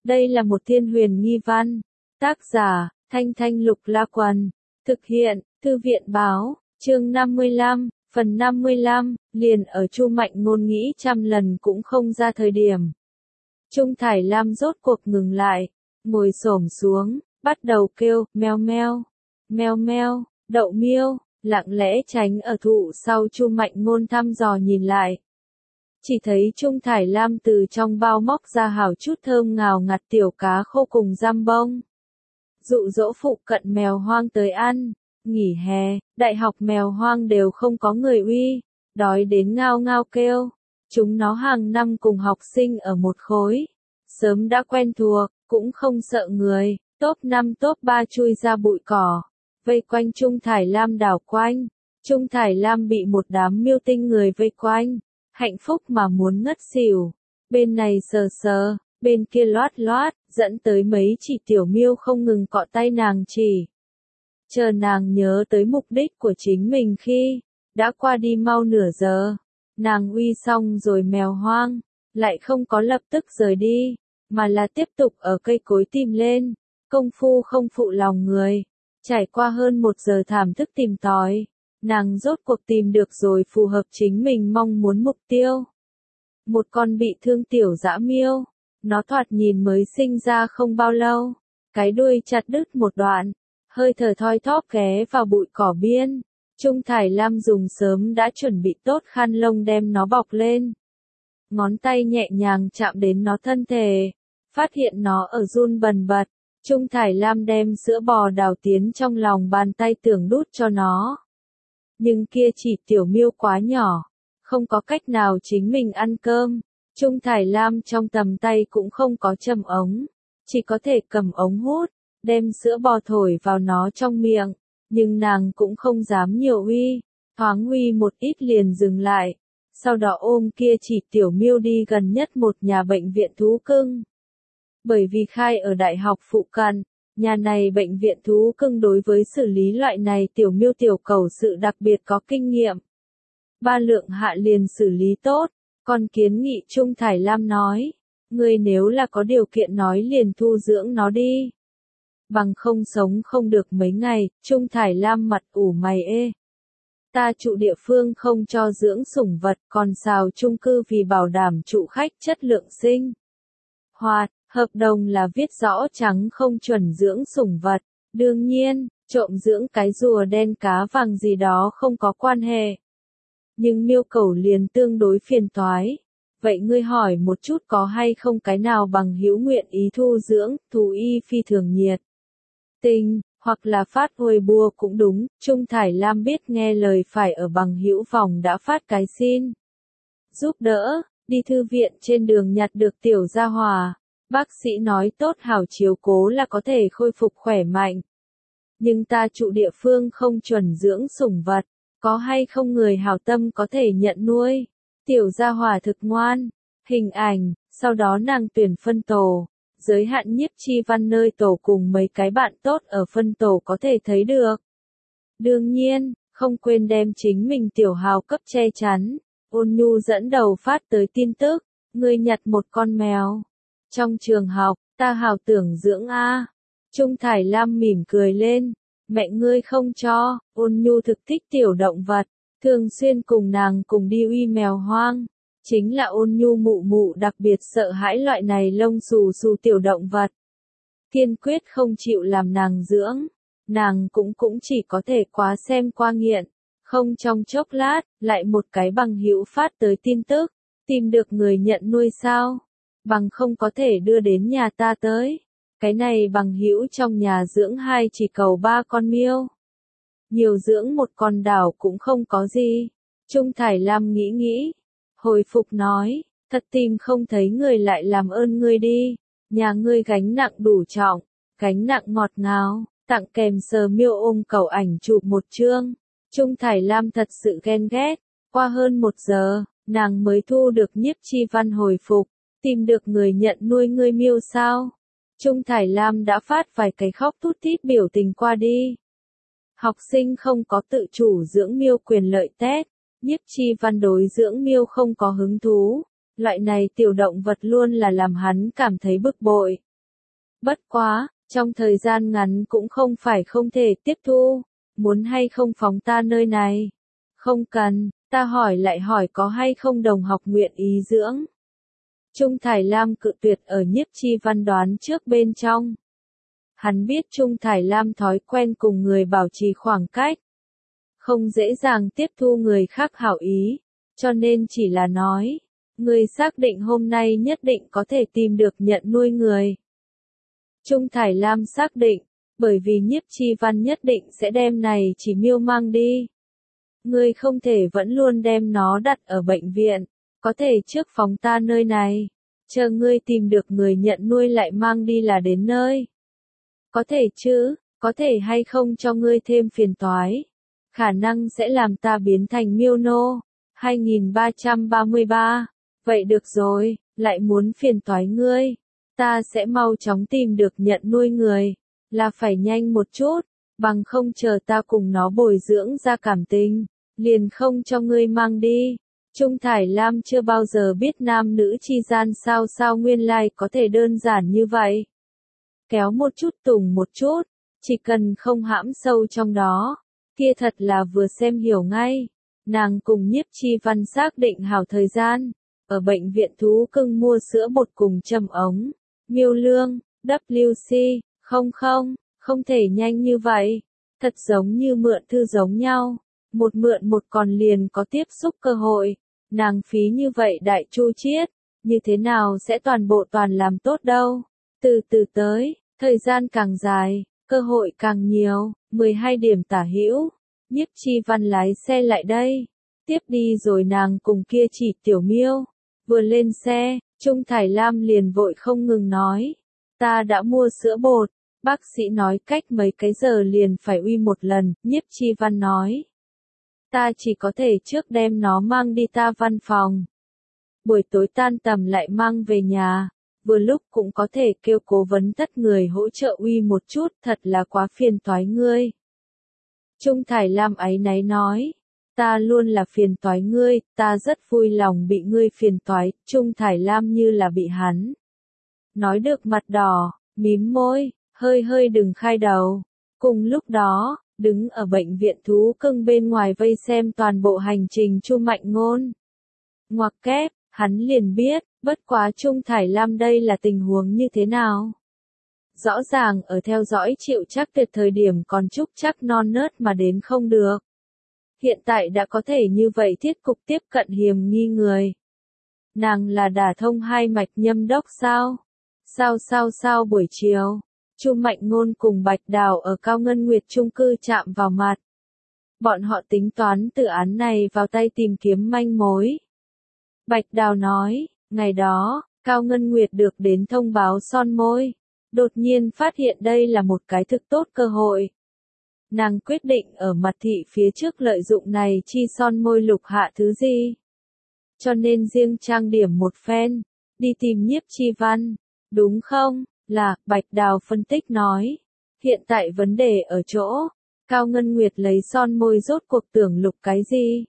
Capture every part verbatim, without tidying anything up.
Đây là một thiên huyền nghi văn. Tác giả, Thanh Thanh Lục La Quần. Thực hiện, Thư viện Báo, chương năm mươi lăm, phần năm mươi lăm, liền ở Chu Mạnh Ngôn nghĩ trăm lần cũng không ra thời điểm. Trung Thải Lam rốt cuộc ngừng lại, ngồi xổm xuống, bắt đầu kêu, meo meo, meo meo, Đậu Miêu, lặng lẽ tránh ở thụ sau Chu Mạnh Ngôn thăm dò nhìn lại. Chỉ thấy Trung Thải Lam từ trong bao móc ra hảo chút thơm ngào ngạt tiểu cá khô cùng giam bông. Dụ dỗ phụ cận mèo hoang tới ăn. Nghỉ hè, đại học mèo hoang đều không có người uy, đói đến ngao ngao kêu. Chúng nó hàng năm cùng học sinh ở một khối. Sớm đã quen thuộc, cũng không sợ người, top năm top ba chui ra bụi cỏ. Vây quanh Trung Thải Lam đảo quanh. Trung Thải Lam bị một đám miêu tinh người vây quanh. Hạnh phúc mà muốn ngất xỉu. Bên này sờ sờ, bên kia loát loát, dẫn tới mấy chỉ tiểu miêu không ngừng cọ tay nàng chỉ. Chờ nàng nhớ tới mục đích của chính mình khi, đã qua đi mau nửa giờ. Nàng uy xong rồi mèo hoang, lại không có lập tức rời đi, mà là tiếp tục ở cây cối tìm lên. Công phu không phụ lòng người. Trải qua hơn một giờ thảm thức tìm tòi, nàng rốt cuộc tìm được rồi phù hợp chính mình mong muốn mục tiêu. Một con bị thương tiểu dã miêu, nó thoạt nhìn mới sinh ra không bao lâu, cái đuôi chặt đứt một đoạn, hơi thở thoi thóp ghé vào bụi cỏ biên. Trung Thải Lam dùng sớm đã chuẩn bị tốt khăn lông đem nó bọc lên. Ngón tay nhẹ nhàng chạm đến nó thân thể, phát hiện nó ở run bần bật. Trung Thải Lam đem sữa bò đào tiến trong lòng bàn tay tưởng đút cho nó. Nhưng kia chỉ tiểu miêu quá nhỏ, không có cách nào chính mình ăn cơm. Trung Thải Lam trong tầm tay cũng không có châm ống, chỉ có thể cầm ống hút, đem sữa bò thổi vào nó trong miệng. Nhưng nàng cũng không dám nhiều uy, thoáng uy một ít liền dừng lại. Sau đó ôm kia chỉ tiểu miêu đi gần nhất một nhà bệnh viện thú cưng. Bởi vì khai ở đại học phụ cận, nhà này bệnh viện thú cưng đối với xử lý loại này tiểu miêu tiểu cẩu sự đặc biệt có kinh nghiệm. Ba lượng hạ liền xử lý tốt, còn kiến nghị Trung Thải Lam nói, người nếu là có điều kiện nói liền thu dưỡng nó đi. Bằng không sống không được mấy ngày, Trung Thải Lam mặt ủ mày ê. Ta trụ địa phương không cho dưỡng sủng vật, còn xào chung cư vì bảo đảm trụ khách chất lượng sinh hoạt. Hợp đồng là viết rõ trắng không chuẩn dưỡng sủng vật, đương nhiên, trộm dưỡng cái rùa đen cá vàng gì đó không có quan hệ. Nhưng miêu cẩu liền tương đối phiền toái. Vậy ngươi hỏi một chút có hay không cái nào bằng hữu nguyện ý thu dưỡng, thú y phi thường nhiệt tình, hoặc là phát hồi bùa cũng đúng. Trung Thải Lam biết nghe lời phải ở bằng hữu phòng đã phát cái xin giúp đỡ, đi thư viện trên đường nhặt được tiểu gia hòa. Bác sĩ nói tốt hảo chiếu cố là có thể khôi phục khỏe mạnh. Nhưng ta trụ địa phương không chuẩn dưỡng sủng vật, có hay không người hảo tâm có thể nhận nuôi. Tiểu gia hòa thực ngoan, hình ảnh, sau đó nàng tuyển phân tổ, giới hạn nhiếp chi văn nơi tổ cùng mấy cái bạn tốt ở phân tổ có thể thấy được. Đương nhiên, không quên đem chính mình tiểu hào cấp che chắn. Ôn Nhu dẫn đầu phát tới tin tức, ngươi nhặt một con mèo. Trong trường học, ta hào tưởng dưỡng a. Trung Thải Lam mỉm cười lên, mẹ ngươi không cho. Ôn Nhu thực thích tiểu động vật, thường xuyên cùng nàng cùng đi uy mèo hoang. Chính là Ôn Nhu mụ mụ đặc biệt sợ hãi loại này lông xù xù tiểu động vật. Kiên quyết không chịu làm nàng dưỡng, nàng cũng cũng chỉ có thể quá xem qua nghiện. Không trong chốc lát, lại một cái bằng hữu phát tới tin tức, tìm được người nhận nuôi sao? Bằng không có thể đưa đến nhà ta tới. Cái này bằng hữu trong nhà dưỡng hai chỉ cẩu ba con miêu. Nhiều dưỡng một con đảo cũng không có gì. Trung Thải Lam nghĩ nghĩ. Hồi phục nói, thật tìm không thấy người lại làm ơn ngươi đi. Nhà ngươi gánh nặng đủ trọng, gánh nặng ngọt ngào, tặng kèm sờ miêu ôm cẩu ảnh chụp một chương. Trung Thải Lam thật sự ghen ghét. Qua hơn một giờ, nàng mới thu được nhiếp chi văn hồi phục. Tìm được người nhận nuôi ngươi miêu sao? Trung Thải Lam đã phát vài cái khóc thút thít biểu tình qua đi. Học sinh không có tự chủ dưỡng miêu quyền lợi test, nhiếp chi văn đối dưỡng miêu không có hứng thú. Loại này tiểu động vật luôn là làm hắn cảm thấy bực bội. Bất quá, trong thời gian ngắn cũng không phải không thể tiếp thu, muốn hay không phóng ta nơi này? Không cần, ta hỏi lại hỏi có hay không đồng học nguyện ý dưỡng. Trung Thải Lam cự tuyệt ở Nhiếp Chi Văn đoán trước bên trong. Hắn biết Trung Thải Lam thói quen cùng người bảo trì khoảng cách, không dễ dàng tiếp thu người khác hảo ý, cho nên chỉ là nói, người xác định hôm nay nhất định có thể tìm được nhận nuôi người. Trung Thải Lam xác định, bởi vì Nhiếp Chi Văn nhất định sẽ đem này chỉ miêu mang đi. Ngươi không thể vẫn luôn đem nó đặt ở bệnh viện, có thể trước phóng ta nơi này, chờ ngươi tìm được người nhận nuôi lại mang đi là đến nơi. Có thể chứ, có thể hay không cho ngươi thêm phiền toái, khả năng sẽ làm ta biến thành miêu nô. hai nghìn ba trăm ba mươi ba, vậy được rồi, lại muốn phiền toái ngươi, ta sẽ mau chóng tìm được nhận nuôi người, là phải nhanh một chút, bằng không chờ ta cùng nó bồi dưỡng ra cảm tình, liền không cho ngươi mang đi. Trung Thải Lam chưa bao giờ biết nam nữ chi gian sao sao nguyên lai có thể đơn giản như vậy. Kéo một chút tùng một chút, chỉ cần không hãm sâu trong đó, kia thật là vừa xem hiểu ngay. Nàng cùng Nhiếp Chi Văn xác định hảo thời gian, ở bệnh viện thú cưng mua sữa bột cùng châm ống. Miêu Lương, W C, không không, không thể nhanh như vậy, thật giống như mượn thư giống nhau, một mượn một còn liền có tiếp xúc cơ hội, nàng phí như vậy đại chu chiết, như thế nào sẽ toàn bộ toàn làm tốt đâu, từ từ tới, thời gian càng dài, cơ hội càng nhiều, mười hai điểm tả hữu, Nhiếp Chi Văn lái xe lại đây, tiếp đi rồi nàng cùng kia chỉ tiểu miêu, vừa lên xe, Trung Thải Lam liền vội không ngừng nói, ta đã mua sữa bột, bác sĩ nói cách mấy cái giờ liền phải uy một lần, Nhiếp Chi Văn nói. Ta chỉ có thể trước đem nó mang đi ta văn phòng. Buổi tối tan tầm lại mang về nhà, vừa lúc cũng có thể kêu cố vấn tất người hỗ trợ uy một chút, thật là quá phiền toái ngươi. Trung Thải Lam áy náy nói, ta luôn là phiền toái ngươi, ta rất vui lòng bị ngươi phiền toái, Trung Thải Lam như là bị hắn. Nói được mặt đỏ, mím môi, hơi hơi đừng khai đầu. Cùng lúc đó, đứng ở bệnh viện thú cưng bên ngoài vây xem toàn bộ hành trình Chu Mạnh Ngôn. Ngoặc kép, hắn liền biết, bất quá Trung Thải Lam đây là tình huống như thế nào. Rõ ràng ở theo dõi chịu chắc tuyệt thời điểm còn chúc chắc non nớt mà đến không được. Hiện tại đã có thể như vậy thiết cục tiếp cận hiểm nghi người. Nàng là đả thông hai mạch nhâm đốc sao? Sao sao sao buổi chiều, Chu Mạnh Ngôn cùng Bạch Đào ở Cao Ngân Nguyệt chung cư chạm vào mặt. Bọn họ tính toán từ án này vào tay tìm kiếm manh mối. Bạch Đào nói, ngày đó, Cao Ngân Nguyệt được đến thông báo son môi. Đột nhiên phát hiện đây là một cái thực tốt cơ hội. Nàng quyết định ở mặt thị phía trước lợi dụng này chi son môi lục hạ thứ gì. Cho nên riêng trang điểm một phen, đi tìm Nhiếp Chi Văn. Đúng không? Là, Bạch Đào phân tích nói. Hiện tại vấn đề ở chỗ, Cao Ngân Nguyệt lấy son môi rốt cuộc tưởng lục cái gì?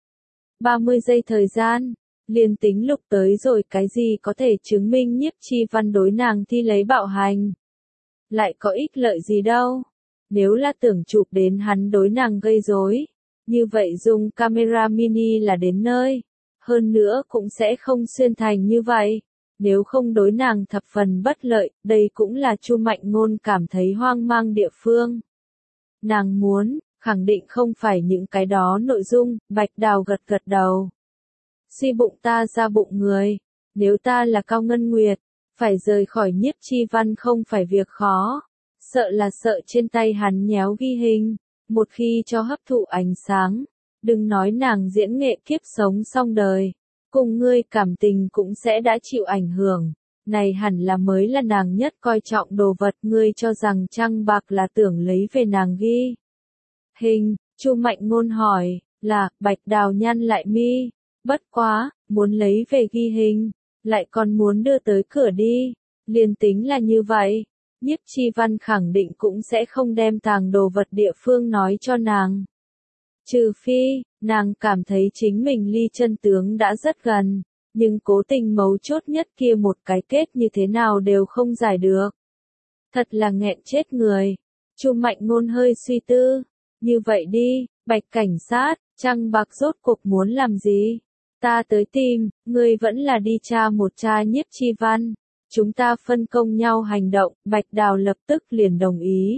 ba mươi giây thời gian, liền tính lục tới rồi cái gì có thể chứng minh Nhiếp Chi Văn đối nàng thi lấy bạo hành. Lại có ích lợi gì đâu? Nếu là tưởng chụp đến hắn đối nàng gây rối, như vậy dùng camera mini là đến nơi. Hơn nữa cũng sẽ không xuyên thành như vậy. Nếu không đối nàng thập phần bất lợi, đây cũng là Chu Mạnh Ngôn cảm thấy hoang mang địa phương. Nàng muốn, khẳng định không phải những cái đó nội dung, Bạch Đào gật gật đầu. Suy bụng ta ra bụng người, nếu ta là Cao Ngân Nguyệt, phải rời khỏi Nhiếp Chi Văn không phải việc khó, sợ là sợ trên tay hắn nhéo ghi hình, một khi cho hấp thụ ánh sáng, đừng nói nàng diễn nghệ kiếp sống xong đời. Cùng ngươi cảm tình cũng sẽ đã chịu ảnh hưởng, này hẳn là mới là nàng nhất coi trọng đồ vật ngươi cho rằng trăng bạc là tưởng lấy về nàng ghi. Hình, Chu Mạnh Ngôn hỏi, là, Bạch Đào nhăn lại mi, bất quá, muốn lấy về ghi hình, lại còn muốn đưa tới cửa đi, liền tính là như vậy, Nhiếp Chi Văn khẳng định cũng sẽ không đem tàng đồ vật địa phương nói cho nàng. Trừ phi, nàng cảm thấy chính mình ly chân tướng đã rất gần, nhưng cố tình mấu chốt nhất kia một cái kết như thế nào đều không giải được. Thật là nghẹn chết người. Chu Mạnh Ngôn hơi suy tư. Như vậy đi, Bạch cảnh sát, Trăng Bạc rốt cuộc muốn làm gì? Ta tới tìm, ngươi vẫn là đi tra một tra Nhiếp Chi Văn. Chúng ta phân công nhau hành động, Bạch Đào lập tức liền đồng ý.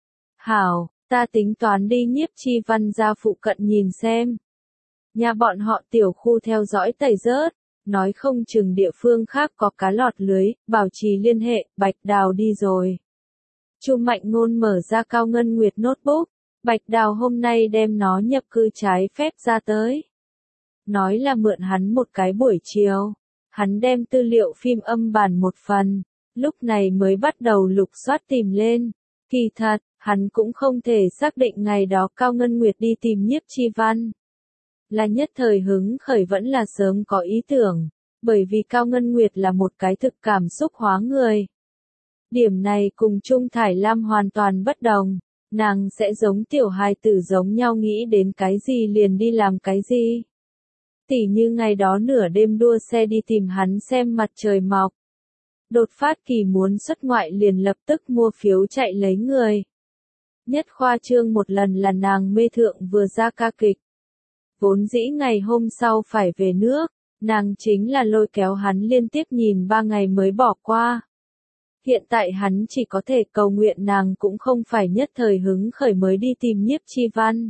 Hảo, ta tính toán đi Nhiếp Chi Văn ra phụ cận nhìn xem. Nhà bọn họ tiểu khu theo dõi tẩy rớt, nói không chừng địa phương khác có cá lọt lưới, bảo trì liên hệ, Bạch Đào đi rồi. Chu Mạnh Ngôn mở ra Cao Ngân Nguyệt notebook, Bạch Đào hôm nay đem nó nhập cư trái phép ra tới. Nói là mượn hắn một cái buổi chiều, hắn đem tư liệu phim âm bản một phần, lúc này mới bắt đầu lục soát tìm lên. Kỳ thật, hắn cũng không thể xác định ngày đó Cao Ngân Nguyệt đi tìm Nhiếp Chi Văn. Là nhất thời hứng khởi vẫn là sớm có ý tưởng, bởi vì Cao Ngân Nguyệt là một cái thực cảm xúc hóa người. Điểm này cùng Trung Thải Lam hoàn toàn bất đồng, nàng sẽ giống tiểu hài tử giống nhau nghĩ đến cái gì liền đi làm cái gì. Tỉ như ngày đó nửa đêm đua xe đi tìm hắn xem mặt trời mọc. Đột phát kỳ muốn xuất ngoại liền lập tức mua phiếu chạy lấy người. Nhất khoa trương một lần là nàng mê thượng vừa ra ca kịch. Vốn dĩ ngày hôm sau phải về nước, nàng chính là lôi kéo hắn liên tiếp nhìn ba ngày mới bỏ qua. Hiện tại hắn chỉ có thể cầu nguyện nàng cũng không phải nhất thời hứng khởi mới đi tìm Nhiếp Chi Văn,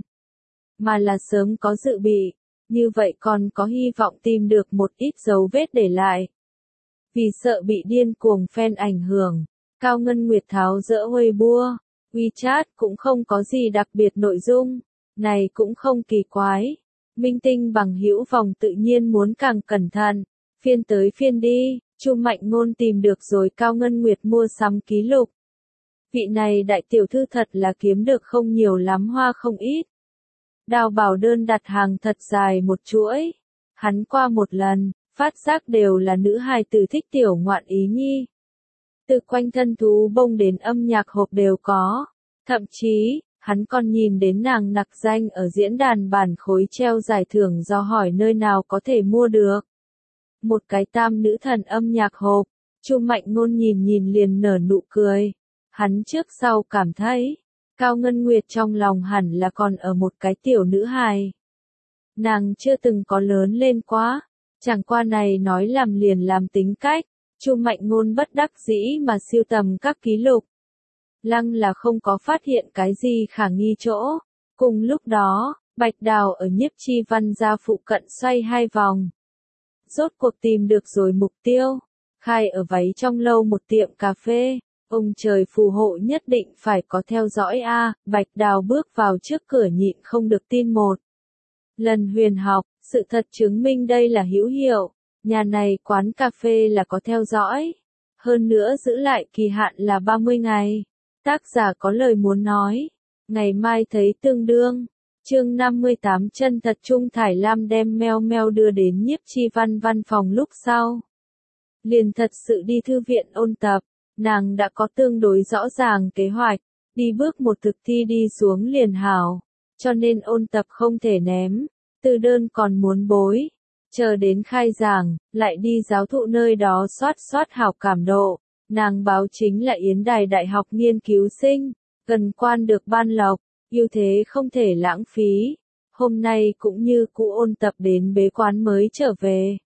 mà là sớm có dự bị, như vậy còn có hy vọng tìm được một ít dấu vết để lại. Vì sợ bị điên cuồng fan ảnh hưởng, Cao Ngân Nguyệt tháo dỡ Weibo, WeChat cũng không có gì đặc biệt nội dung, này cũng không kỳ quái. Minh tinh bằng hữu vòng tự nhiên muốn càng cẩn thận, phiên tới phiên đi, Chu Mạnh Ngôn tìm được rồi Cao Ngân Nguyệt mua sắm ký lục. Vị này đại tiểu thư thật là kiếm được không nhiều lắm hoa không ít. Đào bảo đơn đặt hàng thật dài một chuỗi. Hắn qua một lần, phát giác đều là nữ hài tử thích tiểu ngoạn ý nhi. Từ quanh thân thú bông đến âm nhạc hộp đều có. Thậm chí, hắn còn nhìn đến nàng nặc danh ở diễn đàn bản khối treo giải thưởng do hỏi nơi nào có thể mua được. Một cái tam nữ thần âm nhạc hộp, Chu Mạnh Ngôn nhìn nhìn liền nở nụ cười. Hắn trước sau cảm thấy, Cao Ngân Nguyệt trong lòng hẳn là còn ở một cái tiểu nữ hài. Nàng chưa từng có lớn lên quá, chẳng qua này nói làm liền làm tính cách, Chu Mạnh Ngôn bất đắc dĩ mà siêu tầm các ký lục. Lăng là không có phát hiện cái gì khả nghi chỗ. Cùng lúc đó, Bạch Đào ở Nhiếp Chi Văn ra phụ cận xoay hai vòng. Rốt cuộc tìm được rồi mục tiêu, khai ở váy trong lâu một tiệm cà phê. Ông trời phù hộ nhất định phải có theo dõi a. Bạch Đào bước vào trước cửa nhịn không được tin một lần huyền học, sự thật chứng minh đây là hữu hiệu, nhà này quán cà phê là có theo dõi, hơn nữa giữ lại kỳ hạn là ba mươi ngày. Tác giả có lời muốn nói, ngày mai thấy tương đương. Chương năm mươi tám chân thật Trung Thải Lam đem Meo Meo đưa đến Nhiếp Chi Văn văn phòng lúc sau. Liền thật sự đi thư viện ôn tập, nàng đã có tương đối rõ ràng kế hoạch, đi bước một thực thi đi xuống liền hảo, cho nên ôn tập không thể ném, từ đơn còn muốn bối, chờ đến khai giảng, lại đi giáo thụ nơi đó soát soát hảo cảm độ, nàng báo chính là Yến Đài Đại học nghiên cứu sinh, gần quan được ban lộc. Ưu thế không thể lãng phí, hôm nay cũng như cũ ôn tập đến bế quán mới trở về.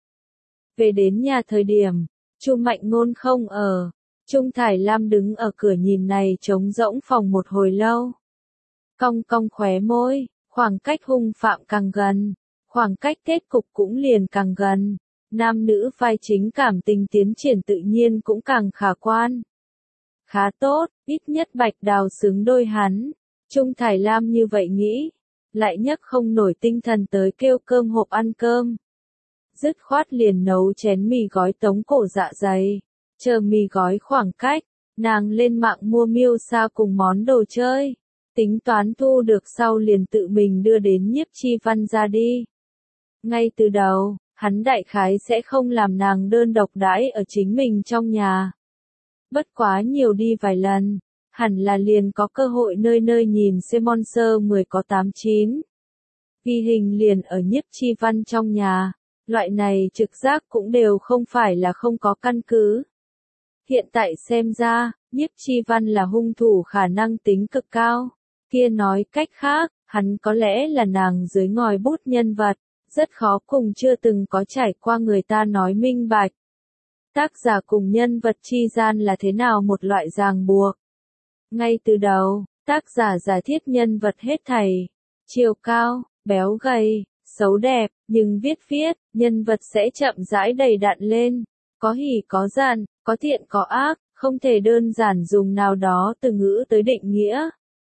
Về đến nhà thời điểm, Chu Mạnh Ngôn không ở, Trung Thải Lam đứng ở cửa nhìn này trống rỗng phòng một hồi lâu. Cong cong khóe môi, khoảng cách hung phạm càng gần, khoảng cách kết cục cũng liền càng gần, nam nữ vai chính cảm tình tiến triển tự nhiên cũng càng khả quan. Khá tốt, ít nhất Bạch Đào xứng đôi hắn. Trung Thải Lam như vậy nghĩ, lại nhấc không nổi tinh thần tới kêu cơm hộp ăn cơm. Dứt khoát liền nấu chén mì gói tống cổ dạ dày, chờ mì gói khoảng cách, nàng lên mạng mua miêu sao cùng món đồ chơi, tính toán thu được sau liền tự mình đưa đến Nhiếp Chi Văn ra đi. Ngay từ đầu, hắn đại khái sẽ không làm nàng đơn độc đãi ở chính mình trong nhà. Bất quá nhiều đi vài lần. Hẳn là liền có cơ hội nơi nơi nhìn xem Monster mười có tám chín. Ghi hình liền ở Nhiếp Chi Văn trong nhà, loại này trực giác cũng đều không phải là không có căn cứ. Hiện tại xem ra, Nhiếp Chi Văn là hung thủ khả năng tính cực cao. Kia nói cách khác, hắn có lẽ là nàng dưới ngòi bút nhân vật, rất khó cùng chưa từng có trải qua người ta nói minh bạch. Tác giả cùng nhân vật chi gian là thế nào một loại ràng buộc. Ngay từ đầu, tác giả giải thiết nhân vật hết thảy, chiều cao, béo gầy, xấu đẹp, nhưng viết viết, nhân vật sẽ chậm rãi đầy đặn lên, có hỉ có giận, có thiện có ác, không thể đơn giản dùng nào đó từ ngữ tới định nghĩa.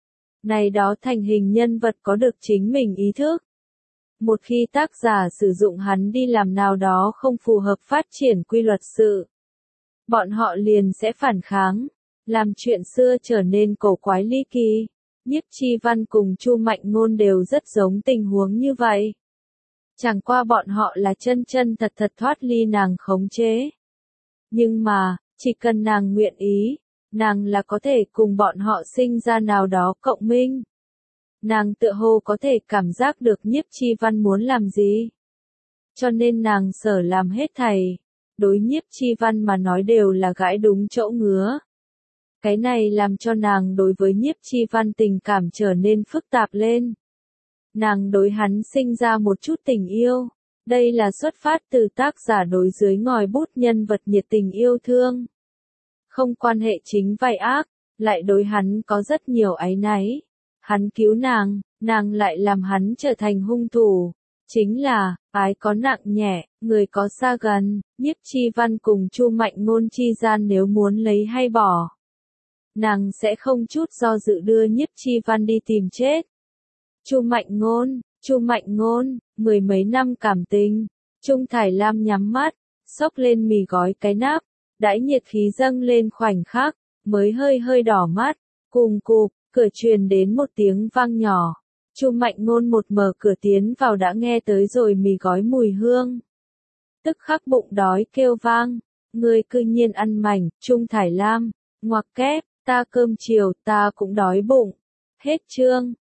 Này đó thành hình nhân vật có được chính mình ý thức. Một khi tác giả sử dụng hắn đi làm nào đó không phù hợp phát triển quy luật sự, bọn họ liền sẽ phản kháng, làm chuyện xưa trở nên cổ quái ly kỳ. Nhiếp Chi Văn cùng Chu Mạnh Ngôn đều rất giống tình huống như vậy. Chẳng qua bọn họ là chân chân thật thật thoát ly nàng khống chế. Nhưng mà, chỉ cần nàng nguyện ý, nàng là có thể cùng bọn họ sinh ra nào đó cộng minh. Nàng tựa hồ có thể cảm giác được Nhiếp Chi Văn muốn làm gì. Cho nên nàng sở làm hết thảy, đối Nhiếp Chi Văn mà nói đều là gãi đúng chỗ ngứa. Cái này làm cho nàng đối với Nhiếp Chi Văn tình cảm trở nên phức tạp lên. Nàng đối hắn sinh ra một chút tình yêu. Đây là xuất phát từ tác giả đối dưới ngòi bút nhân vật nhiệt tình yêu thương. Không quan hệ chính vai ác, lại đối hắn có rất nhiều áy náy. Hắn cứu nàng, nàng lại làm hắn trở thành hung thủ. Chính là, ái có nặng nhẹ, người có xa gần, Nhiếp Chi Văn cùng Chu Mạnh Ngôn chi gian nếu muốn lấy hay bỏ. Nàng sẽ không chút do dự đưa Nhiếp Chi Văn đi tìm chết. Chu Mạnh Ngôn, Chu Mạnh Ngôn, mười mấy năm cảm tình. Trung Thải Lam nhắm mắt, xốc lên mì gói cái nắp, đãi nhiệt khí dâng lên khoảnh khắc, mới hơi hơi đỏ mắt, cùng cục, cửa truyền đến một tiếng vang nhỏ. Chu Mạnh Ngôn một mở cửa tiến vào đã nghe tới rồi mì gói mùi hương. Tức khắc bụng đói kêu vang, người cư nhiên ăn mảnh, Trung Thải Lam, ngoặc kép, ta cơm chiều ta cũng đói bụng. Hết chương.